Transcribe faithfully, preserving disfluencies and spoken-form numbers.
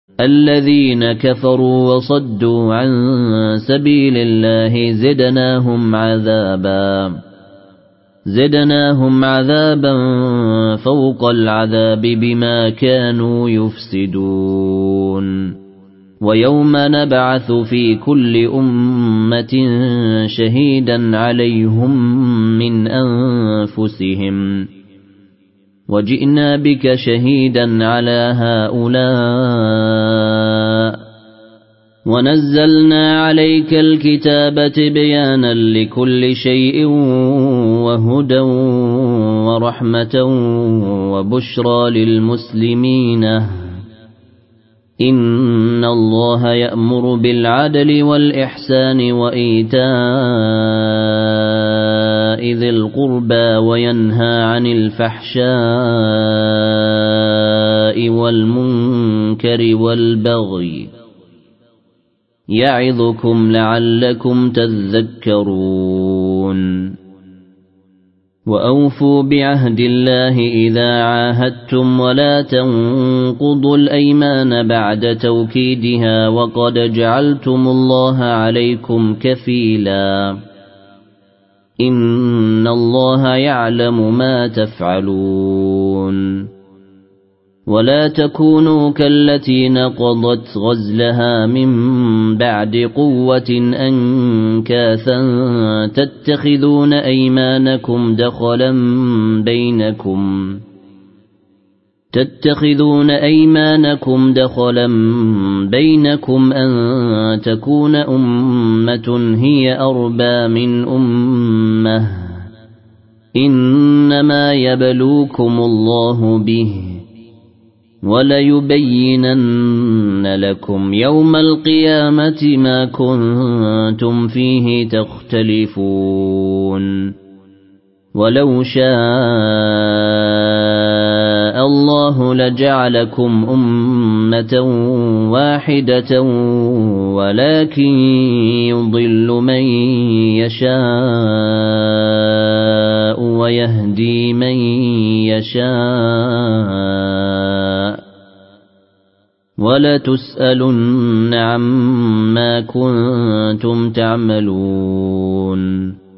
الذين كفروا وصدوا عن سبيل الله زدناهم عذابا زدناهم عذابا فوق العذاب بما كانوا يفسدون ويوم نبعث في كل أمة شهيدا عليهم من أنفسهم وجئنا بك شهيدا على هؤلاء ونزلنا عليك الكتاب بيانا لكل شيء وهدى ورحمة وبشرى للمسلمين إن الله يأمر بالعدل والإحسان وإيتاء ذي القربى وينهى عن الفحشاء والمنكر والبغي يعظكم لعلكم تذكرون وأوفوا بعهد الله إذا عاهدتم ولا تنقضوا الأيمان بعد توكيدها وقد جعلتم الله عليكم كفيلا إن الله يعلم ما تفعلون ولا تكونوا كالتي نقضت غزلها من بعد قوة أنكاثا تتخذون أيمانكم دخلا بينكم تتخذون أيمانكم دخلا بينكم أن تكون أمة هي أربى من أمة إنما يبلوكم الله به وليبينن لكم يوم القيامة ما كنتم فيه تختلفون ولو شاء الله لجعلكم أمة واحدة ولكن يضل من يشاء ويهدي من يشاء ولتسألن عما كنتم تعملون